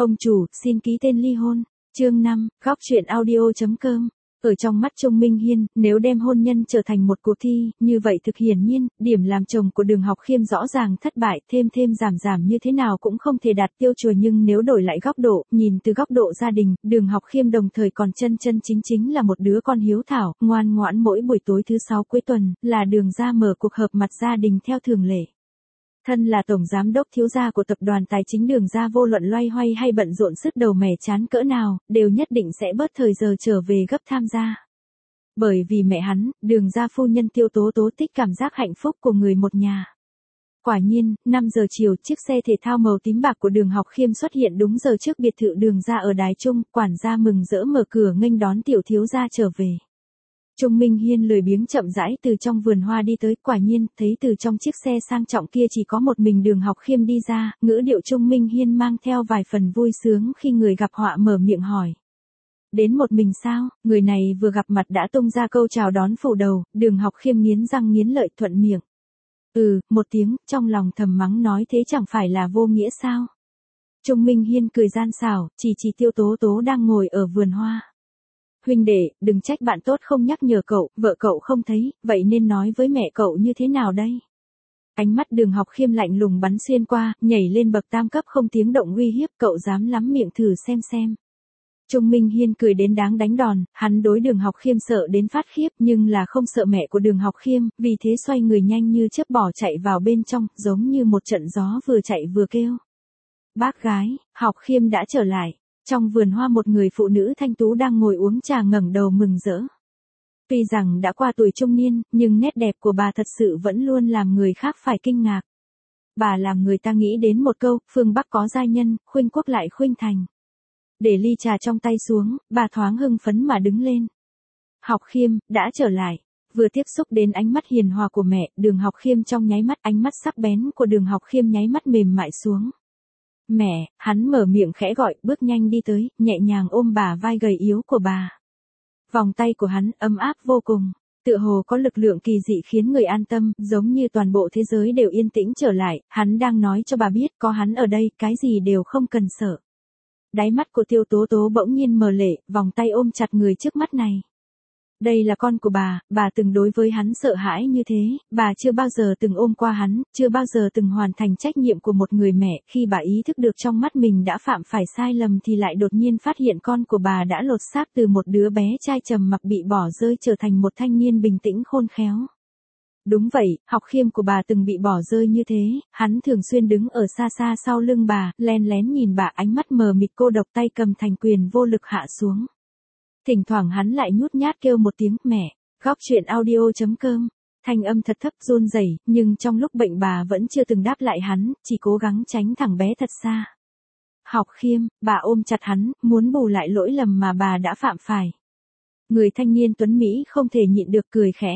Ông chủ, xin ký tên ly hôn. Chương 5, góc truyện audio.com. Ở trong mắt Trung Minh Hiên, nếu đem hôn nhân trở thành một cuộc thi, như vậy thực hiển nhiên, điểm làm chồng của Đường Học Khiêm rõ ràng thất bại, thêm giảm như thế nào cũng không thể đạt tiêu chuẩn, nhưng nếu đổi lại góc độ, nhìn từ góc độ gia đình, Đường Học Khiêm đồng thời còn chân chính là một đứa con hiếu thảo, ngoan ngoãn. Mỗi buổi tối thứ 6 cuối tuần, là Đường gia mở cuộc họp mặt gia đình theo thường lệ. Thân là tổng giám đốc thiếu gia của tập đoàn tài chính Đường gia, vô luận loay hoay hay bận rộn sứt đầu mẻ chán cỡ nào, đều nhất định sẽ bớt thời giờ trở về gấp tham gia. Bởi vì mẹ hắn, Đường gia phu nhân Tiêu Tố Tố thích cảm giác hạnh phúc của người một nhà. Quả nhiên, 5 giờ chiều, chiếc xe thể thao màu tím bạc của Đường Học Khiêm xuất hiện đúng giờ trước biệt thự Đường gia ở Đài Trung, quản gia mừng rỡ mở cửa nghênh đón tiểu thiếu gia trở về. Trung Minh Hiên lười biếng chậm rãi từ trong vườn hoa đi tới, quả nhiên, thấy từ trong chiếc xe sang trọng kia chỉ có một mình Đường Học Khiêm đi ra, ngữ điệu Trung Minh Hiên mang theo vài phần vui sướng khi người gặp họa mở miệng hỏi. Đến một mình sao? Người này vừa gặp mặt đã tung ra câu chào đón phủ đầu, Đường Học Khiêm nghiến răng nghiến lợi thuận miệng. Một tiếng, trong lòng thầm mắng nói thế chẳng phải là vô nghĩa sao? Trung Minh Hiên cười gian xảo, chỉ Tiêu Tố Tố đang ngồi ở vườn hoa. Huynh đệ, đừng trách bạn tốt không nhắc nhở cậu, vợ cậu không thấy, vậy nên nói với mẹ cậu như thế nào đây? Ánh mắt Đường Học Khiêm lạnh lùng bắn xuyên qua, nhảy lên bậc tam cấp không tiếng động uy hiếp, cậu dám lắm miệng thử xem. Trung Minh Hiên cười đến đáng đánh đòn, hắn đối Đường Học Khiêm sợ đến phát khiếp nhưng là không sợ mẹ của Đường Học Khiêm, vì thế xoay người nhanh như chớp bỏ chạy vào bên trong, giống như một trận gió vừa chạy vừa kêu. Bác gái, Học Khiêm đã trở lại. Trong vườn hoa một người phụ nữ thanh tú đang ngồi uống trà ngẩng đầu mừng rỡ. Tuy rằng đã qua tuổi trung niên, nhưng nét đẹp của bà thật sự vẫn luôn làm người khác phải kinh ngạc. Bà làm người ta nghĩ đến một câu, phương Bắc có giai nhân, khuynh quốc lại khuynh thành. Để ly trà trong tay xuống, bà thoáng hưng phấn mà đứng lên. Học Khiêm, đã trở lại. Vừa tiếp xúc đến ánh mắt hiền hòa của mẹ, Đường Học Khiêm trong nháy mắt, ánh mắt sắc bén của Đường Học Khiêm nháy mắt mềm mại xuống. Mẹ, hắn mở miệng khẽ gọi, bước nhanh đi tới, nhẹ nhàng ôm bả vai gầy yếu của bà. Vòng tay của hắn ấm áp vô cùng, tựa hồ có lực lượng kỳ dị khiến người an tâm, giống như toàn bộ thế giới đều yên tĩnh trở lại, hắn đang nói cho bà biết có hắn ở đây, cái gì đều không cần sợ. Đáy mắt của Tiêu Tố Tố bỗng nhiên mờ lệ, vòng tay ôm chặt người trước mắt này. Đây là con của bà từng đối với hắn sợ hãi như thế, bà chưa bao giờ từng ôm qua hắn, chưa bao giờ từng hoàn thành trách nhiệm của một người mẹ, khi bà ý thức được trong mắt mình đã phạm phải sai lầm thì lại đột nhiên phát hiện con của bà đã lột xác từ một đứa bé trai trầm mặc bị bỏ rơi trở thành một thanh niên bình tĩnh khôn khéo. Đúng vậy, Học Khiêm của bà từng bị bỏ rơi như thế, hắn thường xuyên đứng ở xa sau lưng bà, len lén nhìn bà, ánh mắt mờ mịt cô độc, tay cầm thành quyền vô lực hạ xuống. Thỉnh thoảng hắn lại nhút nhát kêu một tiếng mẹ. Góc truyện audio.com. Thanh âm thật thấp run rẩy, nhưng trong lúc bệnh bà vẫn chưa từng đáp lại hắn, chỉ cố gắng tránh thằng bé thật xa. Học Khiêm, bà ôm chặt hắn, muốn bù lại lỗi lầm mà bà đã phạm phải. Người thanh niên tuấn Mỹ không thể nhịn được cười khẽ.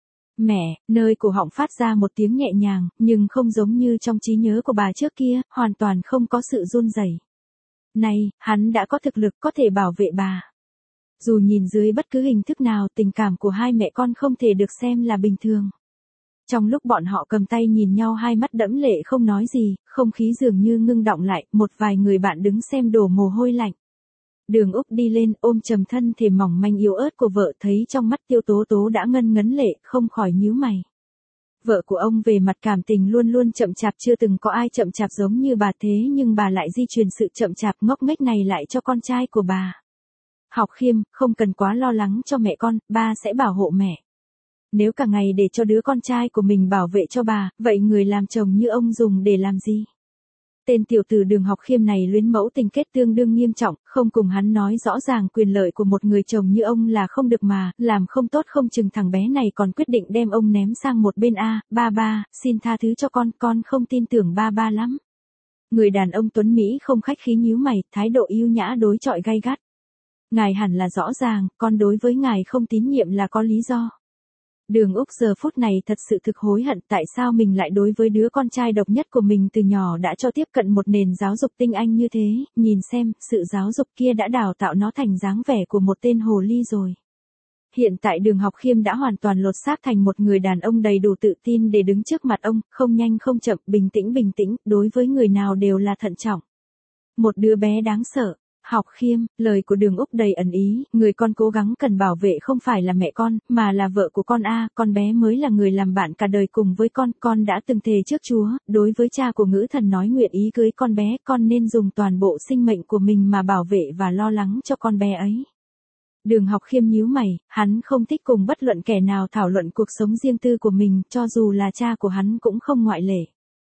Mẹ, nơi cổ họng phát ra một tiếng nhẹ nhàng, nhưng không giống như trong trí nhớ của bà trước kia, hoàn toàn không có sự run rẩy. Này, hắn đã có thực lực có thể bảo vệ bà. Dù nhìn dưới bất cứ hình thức nào, tình cảm của hai mẹ con không thể được xem là bình thường. Trong lúc bọn họ cầm tay nhìn nhau, hai mắt đẫm lệ không nói gì, không khí dường như ngưng đọng lại, một vài người bạn đứng xem đổ mồ hôi lạnh. Đường Úc đi lên, ôm trầm thân thể mỏng manh yếu ớt của vợ, thấy trong mắt Tiêu Tố Tố đã ngấn lệ, không khỏi nhíu mày. Vợ của ông về mặt cảm tình luôn luôn chậm chạp, chưa từng có ai chậm chạp giống như bà, thế nhưng bà lại di truyền sự chậm chạp ngốc nghếch này lại cho con trai của bà. Học Khiêm, không cần quá lo lắng cho mẹ con, ba sẽ bảo hộ mẹ. Nếu cả ngày để cho đứa con trai của mình bảo vệ cho bà, vậy người làm chồng như ông dùng để làm gì? Tên tiểu tử Đường Học Khiêm này luyến mẫu tình kết tương đương nghiêm trọng, không cùng hắn nói rõ ràng quyền lợi của một người chồng như ông là không được mà, làm không tốt không chừng thằng bé này còn quyết định đem ông ném sang một bên. Ba, xin tha thứ cho con không tin tưởng ba lắm. Người đàn ông tuấn Mỹ không khách khí nhíu mày, thái độ yêu nhã đối chọi gay gắt. Ngài hẳn là rõ ràng, con đối với ngài không tín nhiệm là có lý do. Đường Úc giờ phút này thật sự thực hối hận tại sao mình lại đối với đứa con trai độc nhất của mình từ nhỏ đã cho tiếp cận một nền giáo dục tinh anh như thế, nhìn xem, sự giáo dục kia đã đào tạo nó thành dáng vẻ của một tên hồ ly rồi. Hiện tại Đường Học Khiêm đã hoàn toàn lột xác thành một người đàn ông đầy đủ tự tin để đứng trước mặt ông, không nhanh không chậm, bình tĩnh, đối với người nào đều là thận trọng. Một đứa bé đáng sợ. Học Khiêm, lời của Đường Úc đầy ẩn ý, người con cố gắng cần bảo vệ không phải là mẹ con, mà là vợ của con a, con bé mới là người làm bạn cả đời cùng với con đã từng thề trước Chúa, đối với cha của Ngữ Thần nói nguyện ý cưới con bé, con nên dùng toàn bộ sinh mệnh của mình mà bảo vệ và lo lắng cho con bé ấy. Đường Học Khiêm nhíu mày, hắn không thích cùng bất luận kẻ nào thảo luận cuộc sống riêng tư của mình, cho dù là cha của hắn cũng không ngoại lệ.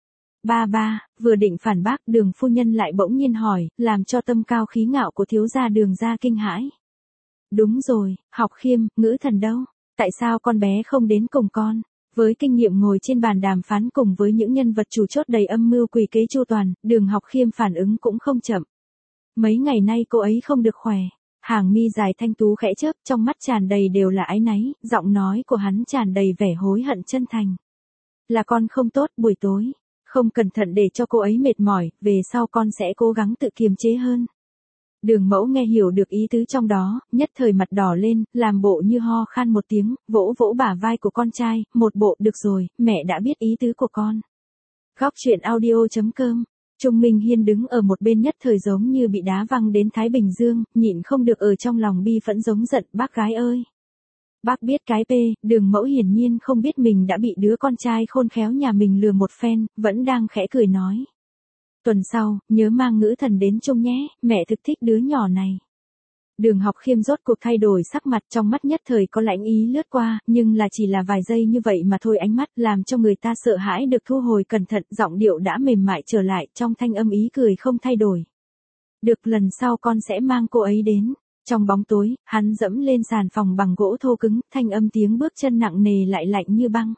Ba, vừa định phản bác, Đường phu nhân lại bỗng nhiên hỏi, làm cho tâm cao khí ngạo của thiếu gia Đường gia kinh hãi. Đúng rồi, Học Khiêm, Ngữ Thần đâu? Tại sao con bé không đến cùng con? Với kinh nghiệm ngồi trên bàn đàm phán cùng với những nhân vật chủ chốt đầy âm mưu quỷ kế chu toàn, Đường Học Khiêm phản ứng cũng không chậm. Mấy ngày nay cô ấy không được khỏe. Hàng mi dài thanh tú khẽ chớp, trong mắt tràn đầy đều là áy náy, giọng nói của hắn tràn đầy vẻ hối hận chân thành. Là con không tốt, buổi tối không cẩn thận để cho cô ấy mệt mỏi, về sau con sẽ cố gắng tự kiềm chế hơn. Đường Mẫu nghe hiểu được ý tứ trong đó, nhất thời mặt đỏ lên, làm bộ như ho khan một tiếng, vỗ vỗ bả vai của con trai, một bộ được rồi, mẹ đã biết ý tứ của con. Góc truyện audio.com. Trung Minh Hiên đứng ở một bên nhất thời giống như bị đá văng đến Thái Bình Dương, nhịn không được ở trong lòng bi phẫn giống giận, bác gái ơi. Bác biết cái Đường Mẫu hiển nhiên không biết mình đã bị đứa con trai khôn khéo nhà mình lừa một phen, vẫn đang khẽ cười nói. Tuần sau, nhớ mang Ngữ Thần đến chung nhé, mẹ thực thích đứa nhỏ này. Đường Học Khiêm rốt cuộc thay đổi sắc mặt, trong mắt nhất thời có lãnh ý lướt qua, nhưng là chỉ là vài giây như vậy mà thôi, ánh mắt làm cho người ta sợ hãi được thu hồi cẩn thận, giọng điệu đã mềm mại trở lại, trong thanh âm ý cười không thay đổi. Được, lần sau con sẽ mang cô ấy đến. Trong bóng tối, hắn dẫm lên sàn phòng bằng gỗ thô cứng, thanh âm tiếng bước chân nặng nề lại lạnh như băng.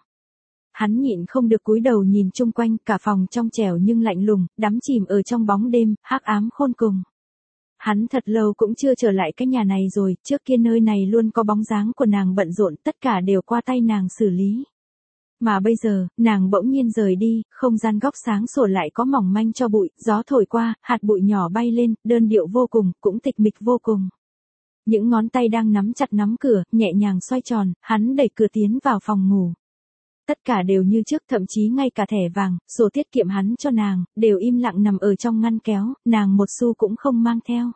Hắn nhịn không được cúi đầu nhìn chung quanh, cả phòng trong trẻo nhưng lạnh lùng, đắm chìm ở trong bóng đêm, hắc ám khôn cùng. Hắn thật lâu cũng chưa trở lại cái nhà này rồi, trước kia nơi này luôn có bóng dáng của nàng bận rộn, tất cả đều qua tay nàng xử lý. Mà bây giờ, nàng bỗng nhiên rời đi, không gian góc sáng sủa lại có mỏng manh cho bụi, gió thổi qua, hạt bụi nhỏ bay lên, đơn điệu vô cùng, cũng tịch mịch vô cùng. Những ngón tay đang nắm chặt nắm cửa, nhẹ nhàng xoay tròn, hắn đẩy cửa tiến vào phòng ngủ. Tất cả đều như trước, thậm chí ngay cả thẻ vàng, sổ tiết kiệm hắn cho nàng, đều im lặng nằm ở trong ngăn kéo, nàng một xu cũng không mang theo.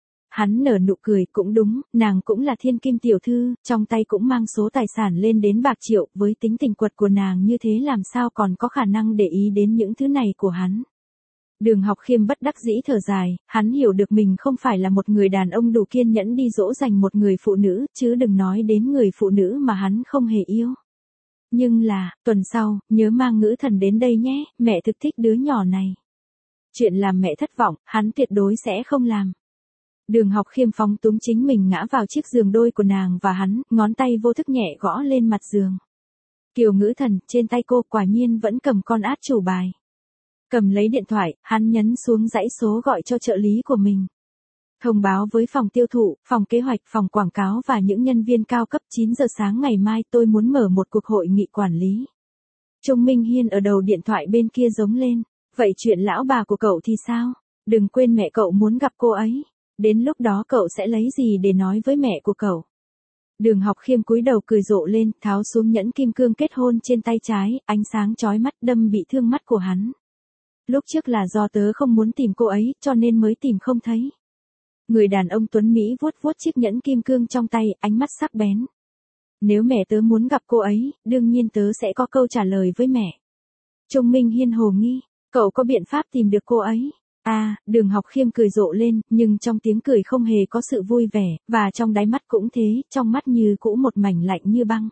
Hắn nở nụ cười, cũng đúng, nàng cũng là thiên kim tiểu thư, trong tay cũng mang số tài sản lên đến bạc triệu, với tính tình quật của nàng như thế làm sao còn có khả năng để ý đến những thứ này của hắn. Đường Học Khiêm bất đắc dĩ thở dài, hắn hiểu được mình không phải là một người đàn ông đủ kiên nhẫn đi dỗ dành một người phụ nữ, chứ đừng nói đến người phụ nữ mà hắn không hề yêu. Nhưng là, tuần sau, nhớ mang Ngữ Thần đến đây nhé, mẹ thực thích đứa nhỏ này. Chuyện làm mẹ thất vọng, hắn tuyệt đối sẽ không làm. Đường Học Khiêm phóng túng chính mình ngã vào chiếc giường đôi của nàng và hắn, ngón tay vô thức nhẹ gõ lên mặt giường. Kiều Ngữ Thần, trên tay cô quả nhiên vẫn cầm con át chủ bài. Cầm lấy điện thoại, hắn nhấn xuống dãy số gọi cho trợ lý của mình. Thông báo với phòng tiêu thụ, phòng kế hoạch, phòng quảng cáo và những nhân viên cao cấp 9 giờ sáng ngày mai tôi muốn mở một cuộc hội nghị quản lý. Trung Minh Hiên ở đầu điện thoại bên kia giống lên. Vậy chuyện lão bà của cậu thì sao? Đừng quên mẹ cậu muốn gặp cô ấy. Đến lúc đó cậu sẽ lấy gì để nói với mẹ của cậu? Đường Học Khiêm cúi đầu cười rộ lên, tháo xuống nhẫn kim cương kết hôn trên tay trái, ánh sáng chói mắt đâm bị thương mắt của hắn. Lúc trước là do tớ không muốn tìm cô ấy, cho nên mới tìm không thấy. Người đàn ông tuấn Mỹ vuốt vuốt chiếc nhẫn kim cương trong tay, ánh mắt sắc bén. Nếu mẹ tớ muốn gặp cô ấy, đương nhiên tớ sẽ có câu trả lời với mẹ. Trung Minh Hiên hồ nghi, cậu có biện pháp tìm được cô ấy? Đường Học Khiêm cười rộ lên, nhưng trong tiếng cười không hề có sự vui vẻ, và trong đáy mắt cũng thế, trong mắt như cũ một mảnh lạnh như băng.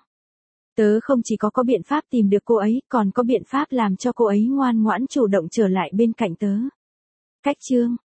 Tớ không chỉ có biện pháp tìm được cô ấy, còn có biện pháp làm cho cô ấy ngoan ngoãn chủ động trở lại bên cạnh tớ. Cách chương